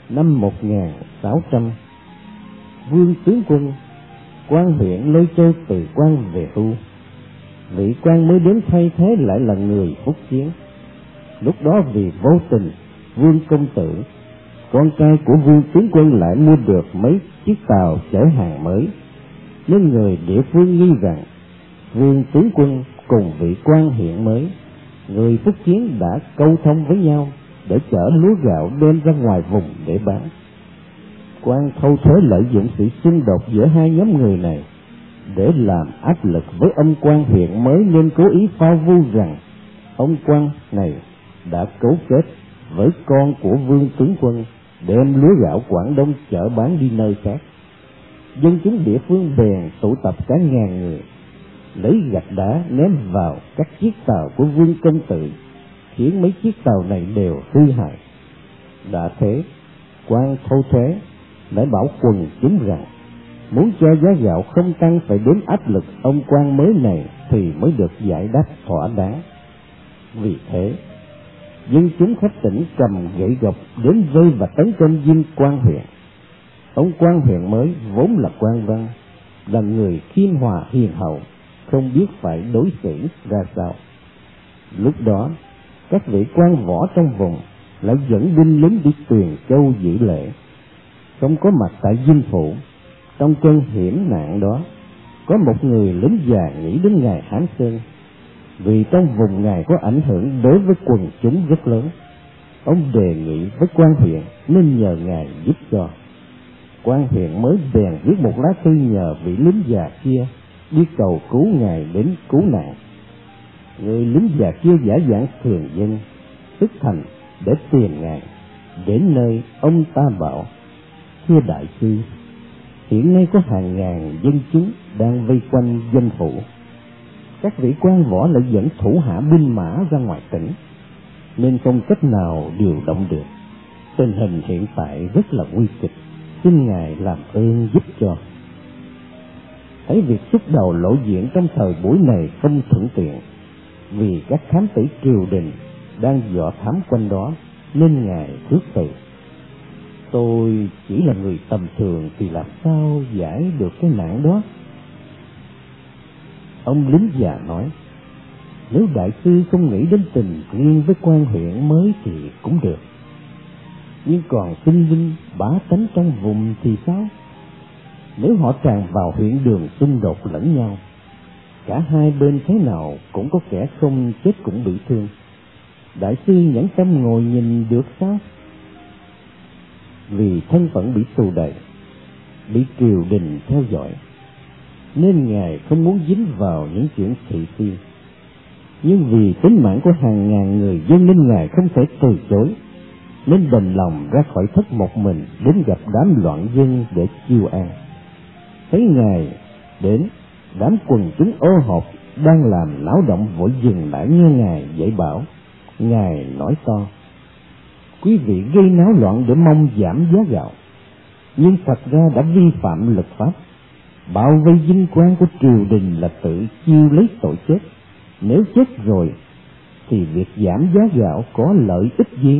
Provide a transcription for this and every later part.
Năm 1600, Vương tướng quân quan huyện Lôi Châu từ quan về hưu. Vị quan mới đến thay thế lại là người Phúc Kiến. Lúc đó vì vô tình, Vương công tử, con trai của Vương tướng quân, lại mua được mấy chiếc tàu chở hàng mới, nên người địa phương nghi rằng Vương tướng quân cùng vị quan huyện mới, người Phúc Kiến, đã câu thông với nhau để chở lúa gạo đem ra ngoài vùng để bán. Quan thâu thuế lợi dụng sự xung đột giữa hai nhóm người này để làm áp lực với ông quan huyện mới, nên cố ý phao vu rằng ông quan này đã cấu kết với con của Vương tướng quân đem lúa gạo Quảng Đông chở bán đi nơi khác. Dân chúng địa phương bèn tụ tập cả ngàn người, lấy gạch đá ném vào các chiếc tàu của Vương công tử, khiến mấy chiếc tàu này đều hư hại. Đã thế, quan thâu thuế lại bảo quần chúng rằng muốn cho giá gạo không tăng phải đến áp lực ông quan mới này thì mới được giải đáp thỏa đáng. Vì thế, dân chúng khắp tỉnh cầm gậy gộc đến vây và tấn công viên quan huyện. Ông quan huyện mới vốn là quan văn, là người khiêm hòa hiền hậu, không biết phải đối xử ra sao. Lúc đó, các vị quan võ trong vùng lại dẫn binh lính đi Tuyền Châu giữ lễ, không có mặt tại dinh phủ. Trong cơn hiểm nạn đó, có một người lính già nghĩ đến ngài Hán Sơn, vì trong vùng ngài có ảnh hưởng đối với quần chúng rất lớn. Ông đề nghị với quan huyện nên nhờ ngài giúp cho. Quan huyện mới bèn viết một lá thư nhờ vị lính già kia đi cầu cứu ngài đến cứu nạn. Người lính già kia giả dạng thường dân, tức thành để tìm ngài. Đến nơi, ông ta bảo: thưa đại sư, hiện nay có hàng ngàn dân chúng đang vây quanh dinh phủ. Các vị quan võ lại dẫn thủ hạ binh mã ra ngoài tỉnh, nên không cách nào điều động được. Tình hình hiện tại rất là nguy kịch, xin ngài làm ơn giúp cho. Thấy việc xuất đầu lộ diện trong thời buổi này không thuận tiện, vì các thám tử triều đình đang dò thám quanh đó, nên ngài khước từ. Tôi chỉ là người tầm thường thì làm sao giải được cái nạn đó? Ông lính già nói: nếu đại sư không nghĩ đến tình riêng với quan huyện mới thì cũng được, nhưng còn sinh linh bá tánh trong vùng thì sao? Nếu họ tràn vào huyện đường xung đột lẫn nhau, cả hai bên thế nào cũng có kẻ không chết cũng bị thương. Đại sư nhẫn tâm ngồi nhìn được sao? Vì thân phận bị tù đày, bị triều đình theo dõi, nên ngài không muốn dính vào những chuyện thị phi. Nhưng vì tính mạng của hàng ngàn người dân nên ngài không thể từ chối, nên đành lòng ra khỏi thất một mình đến gặp đám loạn dân để chiêu an. Thấy ngài đến, đám quần chúng ô hộp đang làm náo động vội dừng lại nghe ngài dạy bảo. Ngài nói to: quý vị gây náo loạn để mong giảm giá gạo, nhưng thật ra đã vi phạm luật pháp. Bao vây vinh quang của triều đình là tự chiêu lấy tội chết. Nếu chết rồi thì việc giảm giá gạo có lợi ích gì?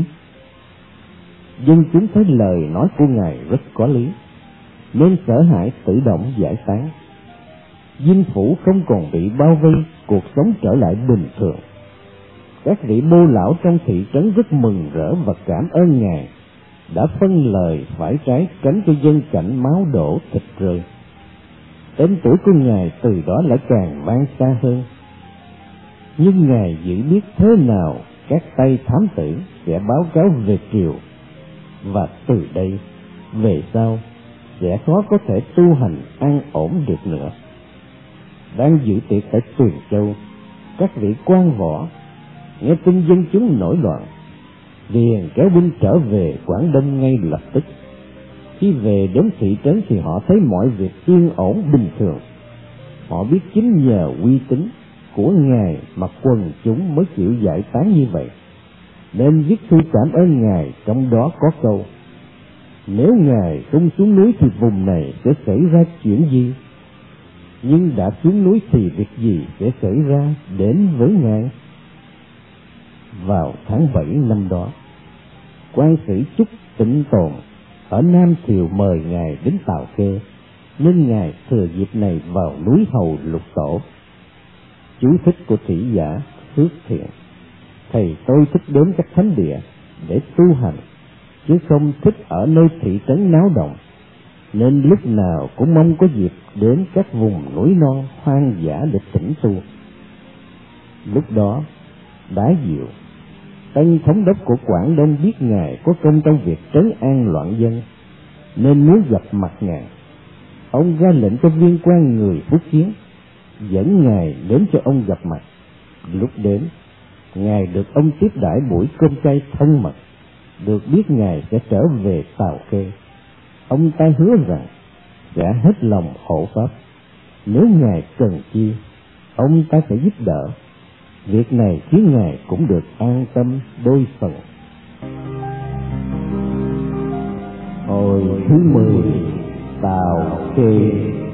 Dân chúng thấy lời nói của ngài rất có lý, nên sợ hãi tự động giải tán. Dinh phủ không còn bị bao vây, cuộc sống trở lại bình thường. Các vị bô lão trong thị trấn rất mừng rỡ và cảm ơn ngài đã phân lời phải trái, tránh cho dân cảnh máu đổ thịt rơi. Tên tuổi của ngài từ đó lại càng vang xa hơn. Nhưng ngài giữ biết thế nào các tay thám tử sẽ báo cáo về triều, và từ đây về sau sẽ khó có thể tu hành an ổn được nữa. Đang dự tiệc tại Tuyền Châu, các vị quan võ nghe tin dân chúng nổi loạn, liền kéo binh trở về Quảng Đông ngay lập tức. Khi về đến thị trấn thì họ thấy mọi việc yên ổn bình thường. Họ biết chính nhờ uy tín của ngài mà quần chúng mới chịu giải tán như vậy, nên viết thư cảm ơn ngài, trong đó có câu: nếu ngài không xuống núi thì vùng này sẽ xảy ra chuyện gì? Nhưng đã xuống núi thì việc gì sẽ xảy ra đến với ngài? Vào tháng 7 năm đó, quan sĩ Trúc Tịnh Tồn ở Nam Thiều mời Ngài đến Tào Khê, nên Ngài thừa dịp này vào núi hầu lục tổ. Chú thích của thủy giả Phước Thiện: thầy tôi thích đến các thánh địa để tu hành, chứ không thích ở nơi thị trấn náo động, nên lúc nào cũng mong có dịp đến các vùng núi non hoang dã để tĩnh tu. Lúc đó, Đá Diệu, tân thống đốc của Quảng Đông, biết Ngài có công trong việc trấn an loạn dân, nên muốn gặp mặt Ngài. Ông ra lệnh cho viên quan người Phúc Kiến dẫn Ngài đến cho ông gặp mặt. Lúc đến, Ngài được ông tiếp đãi buổi cơm chay thân mật. Được biết Ngài sẽ trở về Tào Khê, ông ta hứa rằng sẽ hết lòng hộ pháp. Nếu Ngài cần chi, ông ta sẽ giúp đỡ. Việc này khiến Ngài cũng được an tâm đôi phần. Hồi thứ 10, Tào Khê.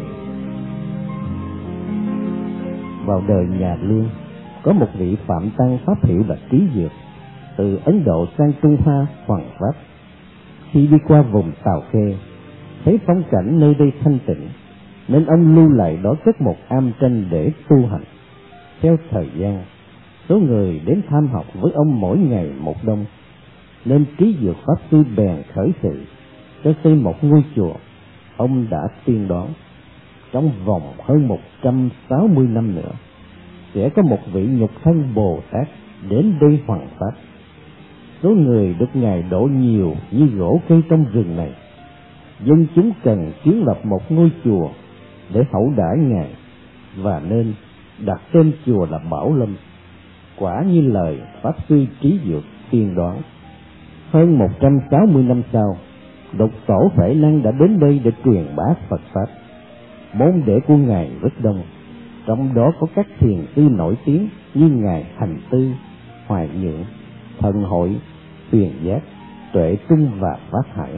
Vào đời nhà Lương, có một vị phạm tăng pháp hiệu là Trí Dược, từ Ấn Độ sang Trung Hoa hoằng pháp. Khi đi qua vùng Tào Khê, thấy phong cảnh nơi đây thanh tịnh, nên ông lưu lại đó cất một am tranh để tu hành. Theo thời gian, số người đến tham học với ông mỗi ngày một đông, nên Trí Dược pháp sư bèn khởi sự cho xây một ngôi chùa. Ông đã tiên đoán trong vòng hơn 160 năm nữa sẽ có một vị nhục thân Bồ Tát đến đây hoằng pháp. Số người được Ngài đổ nhiều như gỗ cây trong rừng này. Dân chúng cần kiến lập một ngôi chùa để hậu đãi Ngài, và nên đặt tên chùa là Bảo Lâm. Quả như lời pháp sư Trí Dược tiên đoán. Hơn 160 năm sau, Độc Tổ Phệ Năng đã đến đây để truyền bá Phật pháp. Môn đệ của Ngài rất đông, trong đó có các thiền sư nổi tiếng như Ngài Hành Tư, Hoài Nhượng, Thần Hội, Tuyền Giác, Tuệ Trung và Phát Hải.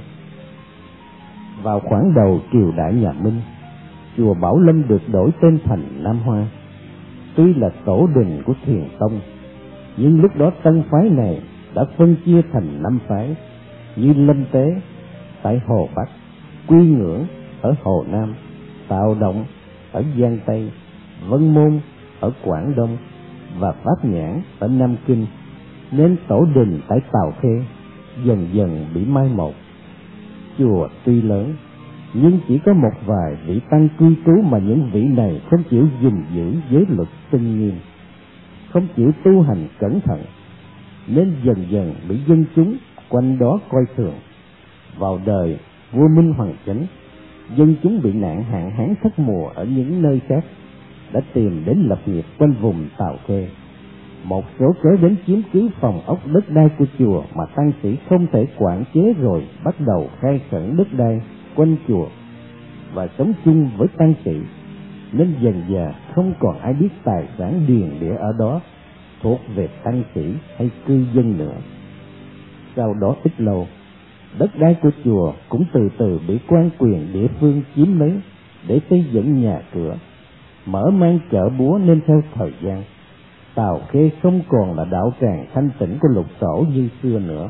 Vào khoảng đầu triều đại nhà Minh, chùa Bảo Lâm được đổi tên thành Nam Hoa. Tuy là tổ đình của Thiền Tông, nhưng lúc đó tân phái này đã phân chia thành 5 phái, như Lâm Tế tại Hồ Bắc, Quy Ngưỡng ở Hồ Nam, Tạo Động ở Giang Tây, Vân Môn ở Quảng Đông và Pháp Nhãn ở Nam Kinh, nên tổ đình tại Tào Khê dần dần bị mai một. Chùa tuy lớn, nhưng chỉ có một vài vị tăng cư trú, mà những vị này không chịu gìn giữ giới luật tinh nghiêm, không chịu tu hành cẩn thận, nên dần dần bị dân chúng quanh đó coi thường. Vào đời vua Minh Hoàng Chánh, dân chúng bị nạn hạn hán thất mùa ở những nơi khác đã tìm đến lập nghiệp quanh vùng Tào Khê. Một số cớ đến chiếm cứ phòng ốc đất đai của chùa mà tăng sĩ không thể quản chế, rồi bắt đầu khai khẩn đất đai quanh chùa và sống chung với tăng sĩ, nên dần dà không còn ai biết tài sản điền địa ở đó thuộc về tăng sĩ hay cư dân nữa. Sau đó ít lâu, đất đai của chùa cũng từ từ bị quan quyền địa phương chiếm lấy để xây dựng nhà cửa, mở mang chợ búa, nên theo thời gian, Tào Khê không còn là đạo tràng thanh tịnh của Lục Tổ như xưa nữa.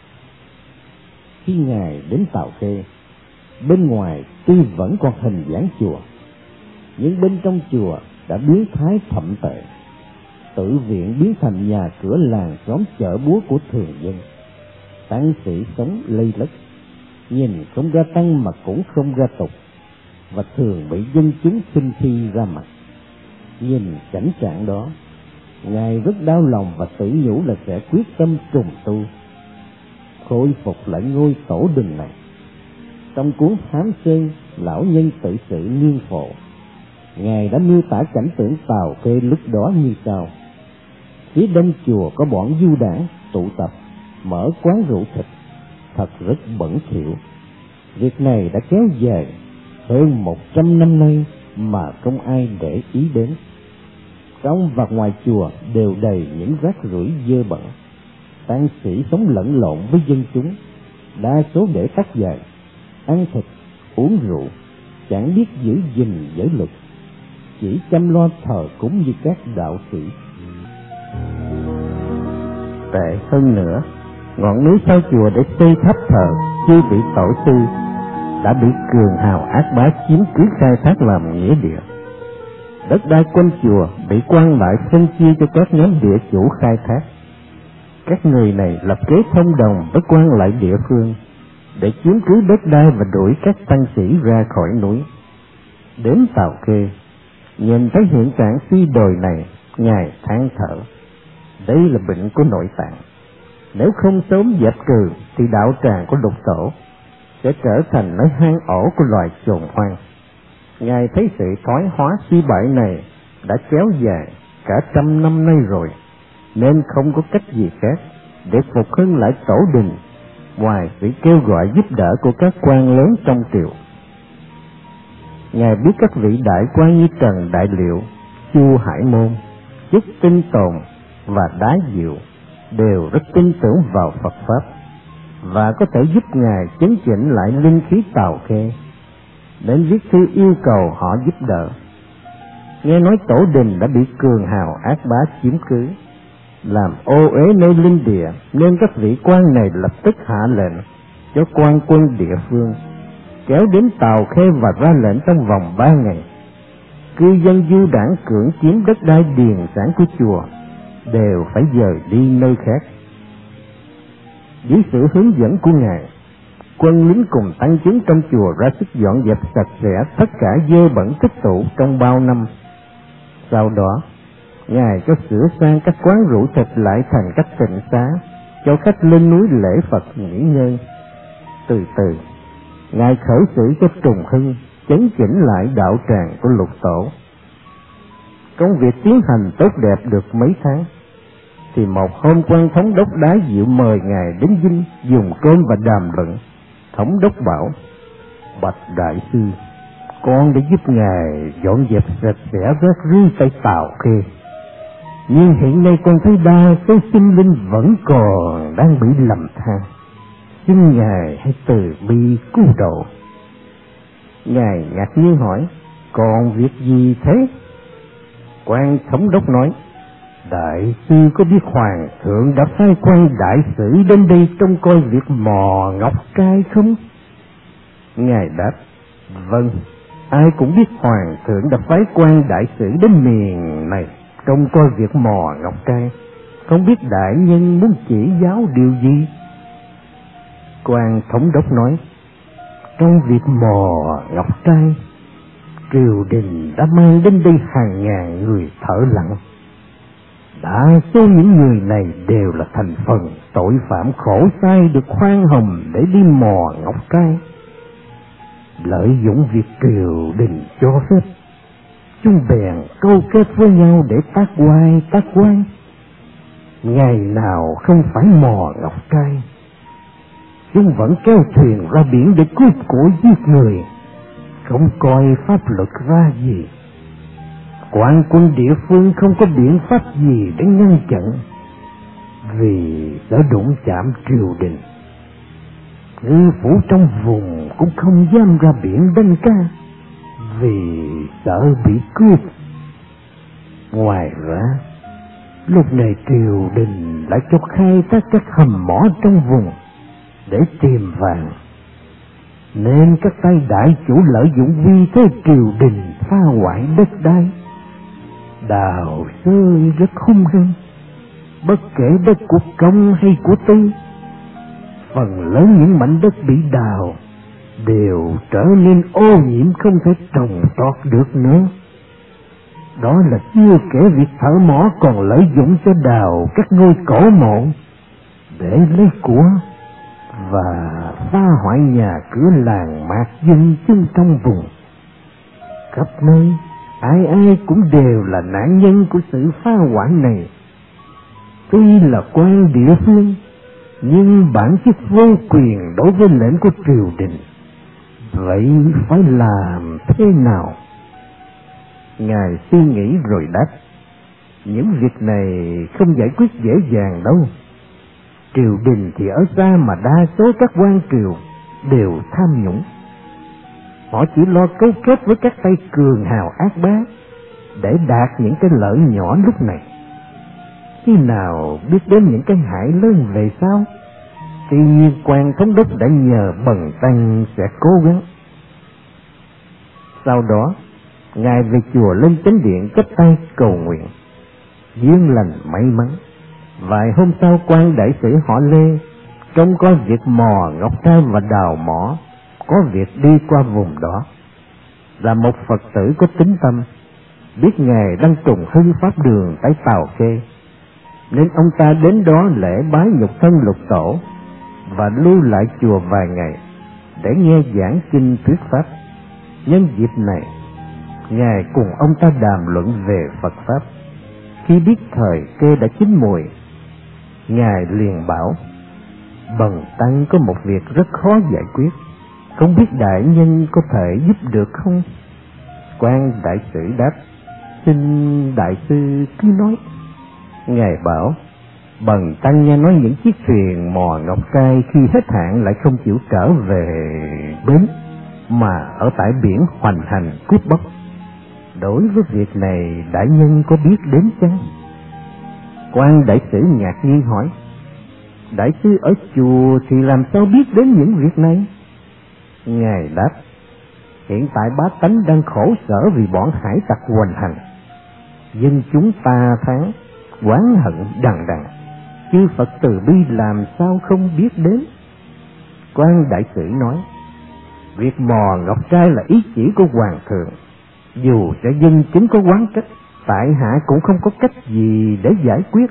Khi Ngài đến Tào Khê, bên ngoài tuy vẫn còn hình dáng chùa, nhưng bên trong chùa đã biến thái thậm tệ. Tự viện biến thành nhà cửa làng xóm chợ búa của thường dân. Tăng sĩ sống lây lất, nhìn không ra tăng mà cũng không ra tục, và thường bị dân chúng khinh khi ra mặt. Nhìn cảnh trạng đó, Ngài rất đau lòng và tự nhủ là sẽ quyết tâm trùng tu, khôi phục lại ngôi tổ đình này. Trong cuốn Thám Sơn Lão Nhân Tự Sự Niên Phổ, Ngài đã miêu tả cảnh tượng Tào Khê lúc đó như sau: phía đông chùa có bọn du đảng tụ tập mở quán rượu thịt, thật rất bẩn thỉu. Việc này đã kéo dài hơn 100 năm nay mà không ai để ý đến. Trong và ngoài chùa đều đầy những rác rưởi dơ bẩn. Tăng sĩ sống lẫn lộn với dân chúng, đa số để tắt dài, ăn thịt, uống rượu, chẳng biết giữ gìn giới luật, chỉ chăm lo thờ cúng như các đạo sĩ. Tệ hơn nữa, ngọn núi sau chùa để xây tháp thờ chư vị tổ sư đã bị cường hào ác bá chiếm cứ khai thác làm nghĩa địa. Đất đai quanh chùa bị quan lại phân chia cho các nhóm địa chủ khai thác. Các người này lập kế thông đồng với quan lại địa phương để chiếm cứ đất đai và đuổi các tăng sĩ ra khỏi núi. Đến Tào Khê, nhìn thấy hiện trạng suy đồi này, ngài than thở: đây là bệnh của nội tạng. Nếu không sớm dẹp trừ thì đạo tràng của Lục Tổ sẽ trở thành nơi hang ổ của loài chồn hoang. Ngài thấy sự thoái hóa suy bại này đã kéo dài cả 100 năm nay rồi, nên không có cách gì khác để phục hưng lại tổ đình ngoài sự kêu gọi giúp đỡ của các quan lớn trong triều. Ngài biết các vị đại quan như Trần Đại Liệu, Chu Hải Môn, Chức Tinh Tồn và Đá Diệu đều rất tin tưởng vào Phật Pháp và có thể giúp Ngài chấn chỉnh lại linh khí Tào Khê, nên viết thư yêu cầu họ giúp đỡ. Nghe nói tổ đình đã bị cường hào ác bá chiếm cứ, làm ô uế nơi linh địa, nên các vị quan này lập tức hạ lệnh cho quan quân địa phương kéo đến Tào Khê và ra lệnh trong vòng 3 ngày, cư dân du đảng cưỡng chiếm đất đai điền sản của chùa đều phải dời đi nơi khác. Dưới sự hướng dẫn của Ngài, quân lính cùng tăng chúng trong chùa ra sức dọn dẹp sạch sẽ tất cả dơ bẩn tích tụ trong bao năm. Sau đó, Ngài cho sửa sang các quán rượu thịt lại thành các tịnh xá, cho khách lên núi lễ Phật nghỉ ngơi. Từ từ, Ngài khởi sự cho trùng hưng, chấn chỉnh lại đạo tràng của Lục Tổ. Công việc tiến hành tốt đẹp được mấy tháng, thì một hôm quan thống đốc Đá Diệu mời Ngài đến dinh dùng cơm và đàm luận. Thống đốc bảo: bạch đại sư, con đã giúp Ngài dọn dẹp sạch sẽ rác rưới tại Tào Khê, nhưng hiện nay con thấy đa số sinh linh vẫn còn đang bị lầm than, xin Ngài hãy từ bi cứu độ. Ngài ngạc nhiên hỏi: còn việc gì thế? Quan thống đốc nói: đại sư có biết hoàng thượng đã phái quan đại sử đến đây trông coi việc mò ngọc trai không? Ngài đáp: vâng, ai cũng biết hoàng thượng đã phái quan đại sử đến miền này trông coi việc mò ngọc trai, không biết đại nhân muốn chỉ giáo điều gì? Quan thống đốc nói: trong việc mò ngọc trai, triều đình đã mang đến đây hàng ngàn người thợ lặn. Đa số những người này đều là thành phần tội phạm khổ sai được khoan hồng để đi mò ngọc trai. Lợi dụng việc triều đình cho phép, chúng bèn câu kết với nhau để tác oai. Ngày nào không phải mò ngọc trai, chúng vẫn kéo thuyền ra biển để cướp của giết người, không coi pháp luật ra gì. Quan quân địa phương không có biện pháp gì để ngăn chặn, vì sợ đụng chạm triều đình. Ngư phủ trong vùng cũng không dám ra biển đánh cá, vì sợ bị cướp. Ngoài ra, lúc này triều đình lại cho khai thác các hầm mỏ trong vùng để tìm vàng, nên các tay đại chủ lợi dụng vi thế triều đình phá hoại đất đai, đào xới rất hung hăng. Bất kể đất của công hay của tư, phần lớn những mảnh đất bị đào đều trở nên ô nhiễm, không thể trồng trọt được nữa. Đó là chưa kể việc thợ mỏ còn lợi dụng cho đào các ngôi cổ mộ để lấy của và phá hoại nhà cửa làng mạc dân chúng trong vùng. Khắp nơi, ai cũng đều là nạn nhân của sự phá hoại này. Tuy là quan địa phương, nhưng bản chất vô quyền đối với lệnh của triều đình. Vậy phải làm thế nào? Ngài suy nghĩ rồi đáp: những việc này không giải quyết dễ dàng đâu. Triều đình thì ở xa mà đa số các quan triều đều tham nhũng. Họ chỉ lo cấu kết với các tay cường hào ác bá để đạt những cái lợi nhỏ lúc này. Khi nào biết đến những cái hại lớn về sau Tuy nhiên quan thống đốc đã nhờ Bần tăng sẽ cố gắng. Sau đó ngài về chùa lên chánh điện chắp tay cầu nguyện, duyên lành may mắn. Vài hôm sau, quan đại sử họ Lê trông có việc mò ngọc trai và đào mỏ, có việc đi qua vùng đó. Là một Phật tử có tín tâm, biết ngài đang trùng hưng pháp đường tại Tào Khê, nên ông ta đến đó lễ bái nhục thân lục tổ và lưu lại chùa vài ngày để nghe giảng kinh thuyết pháp. Nhân dịp này, ngài cùng ông ta đàm luận về Phật pháp. Khi biết thời cơ đã chín mùi, ngài liền bảo: Bần tăng có một việc rất khó giải quyết, không biết đại nhân có thể giúp được không? Quan đại sử đáp: Xin đại sư cứ nói. Ngài bảo: Bần tăng nghe nói những chiếc thuyền mò ngọc trai khi hết hạn lại không chịu trở về bến, mà ở tại biển hoành hành cướp bóc. Đối với việc này, đại nhân có biết đến chăng? Quan đại sử ngạc nhiên hỏi: Đại sư ở chùa thì làm sao biết đến những việc này? Ngài đáp: Hiện tại bá tánh đang khổ sở vì bọn hải tặc hoành hành, dân chúng ta thắng, oán hận đằng đằng, chư Phật từ bi làm sao không biết đến? Quan đại sử nói: Việc mò ngọc trai là ý chỉ của hoàng thượng, dù cho dân chúng có oán trách, tại hạ cũng không có cách gì để giải quyết.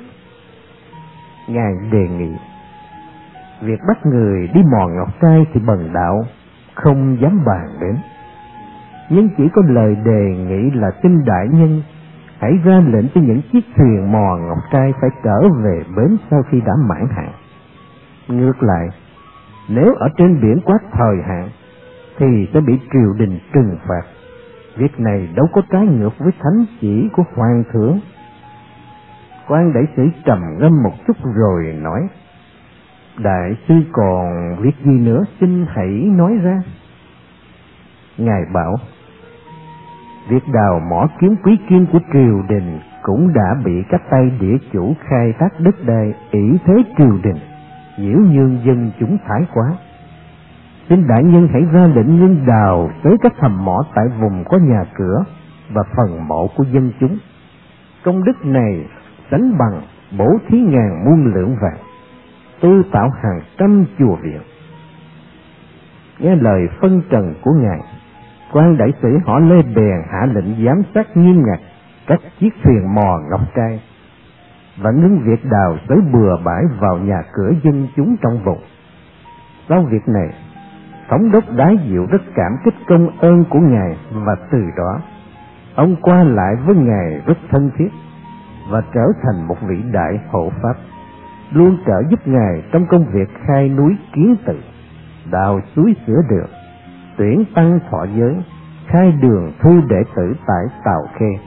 Ngài đề nghị: Việc bắt người đi mò ngọc trai thì bần đạo không dám bàn đến, nhưng chỉ có lời đề nghị là xin đại nhân hãy ra lệnh cho những chiếc thuyền mò ngọc trai phải trở về bến sau khi đã mãn hạn. Ngược lại, nếu ở trên biển quá thời hạn thì sẽ bị triều đình trừng phạt. Việc này đâu có trái ngược với thánh chỉ của hoàng thượng. Quan đại sử trầm ngâm một chút rồi nói: Đại sư còn việc gì nữa, xin hãy nói ra. Ngài bảo: Việc đào mỏ kiếm quý kim của triều đình cũng đã bị các tay địa chủ khai thác đất đai ỷ thế triều đình, nhiễu nhương dân chúng thái quá. Xin đại nhân hãy ra lệnh ngưng đào tới các hầm mỏ tại vùng có nhà cửa và phần mộ của dân chúng. Công đức này sánh bằng bổ thí ngàn muôn lượng vàng, tu tạo hàng trăm chùa viện. Nghe lời phân trần của ngài, quan đại sử họ Lê bèn hạ lệnh giám sát nghiêm ngặt các chiếc thuyền mò ngọc trai và ngưng việc đào xới bừa bãi vào nhà cửa dân chúng trong vùng. Sau việc này, thống đốc Đái Diệu rất cảm kích công ơn của ngài, và từ đó ông qua lại với ngài rất thân thiết và trở thành một vị đại hộ pháp, luôn trợ giúp ngài trong công việc khai núi kiến tự, đào suối sửa đường, tuyển tăng thọ giới, khai đường thu đệ tử tại Tào Khê.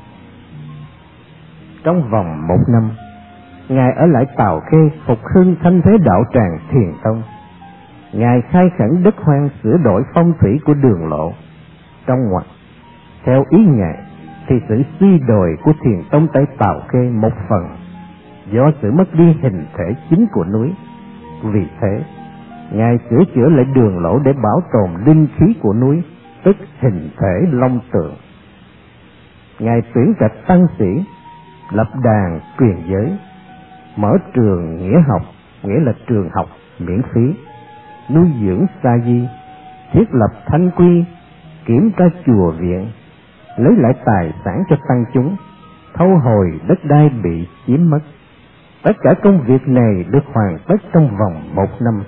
Trong vòng 1 năm, ngài ở lại Tào Khê phục hưng thanh thế đạo tràng Thiền Tông. Ngài khai khẩn đất hoang, sửa đổi phong thủy của đường lộ. Trong ngoặc, theo ý ngài thì sự suy đồi của Thiền Tông tại Tào Khê một phần do sự mất đi hình thể chính của núi. Vì thế, ngài sửa chữa lại đường lộ để bảo tồn linh khí của núi, tức hình thể long tượng. Ngài tuyển trạch tăng sĩ, lập đàn truyền giới, mở trường nghĩa học, nghĩa là trường học miễn phí, nuôi dưỡng sa di, thiết lập thanh quy, kiểm tra chùa viện, lấy lại tài sản cho tăng chúng, thâu hồi đất đai bị chiếm mất. Tất cả công việc này được hoàn tất trong vòng 1 năm.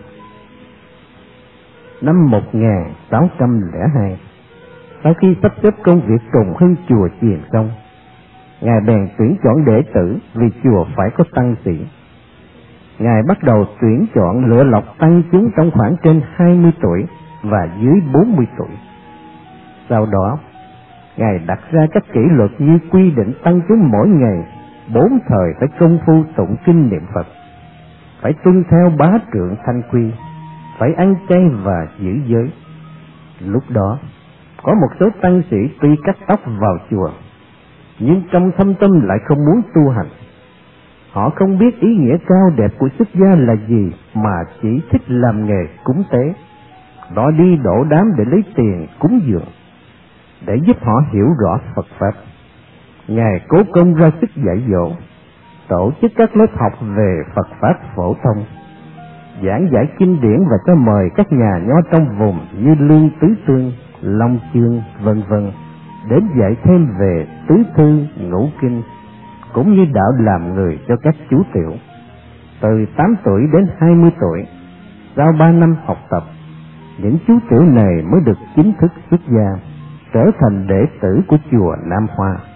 Năm 1602, sau khi sắp xếp công việc trùng hưng chùa chiền xong, ngài bèn tuyển chọn đệ tử vì chùa phải có tăng sĩ. Ngài bắt đầu tuyển chọn lựa lọc tăng chúng trong khoảng trên 20 tuổi và dưới 40 tuổi. Sau đó, ngài đặt ra các kỷ luật như quy định tăng chúng mỗi ngày 4 thời phải công phu tụng kinh niệm Phật, phải tuân theo bá trượng thanh quy, phải ăn chay và giữ giới. Lúc đó, có một số tăng sĩ tuy cắt tóc vào chùa, nhưng trong thâm tâm lại không muốn tu hành. Họ không biết ý nghĩa cao đẹp của xuất gia là gì mà chỉ thích làm nghề cúng tế, đó đi đổ đám để lấy tiền cúng dường. Để giúp họ hiểu rõ Phật Pháp, Ngài cố công ra sức dạy dỗ, tổ chức các lớp học về Phật Pháp phổ thông, giảng giải kinh điển và cho mời các nhà nho trong vùng như Lương Tứ Tương, Long Chương, vân vân đến dạy thêm về tứ thư, ngũ kinh, cũng như đạo làm người cho các chú tiểu. Từ 8 tuổi đến 20 tuổi, sau 3 năm học tập, những chú tiểu này mới được chính thức xuất gia, trở thành đệ tử của chùa Nam Hoa.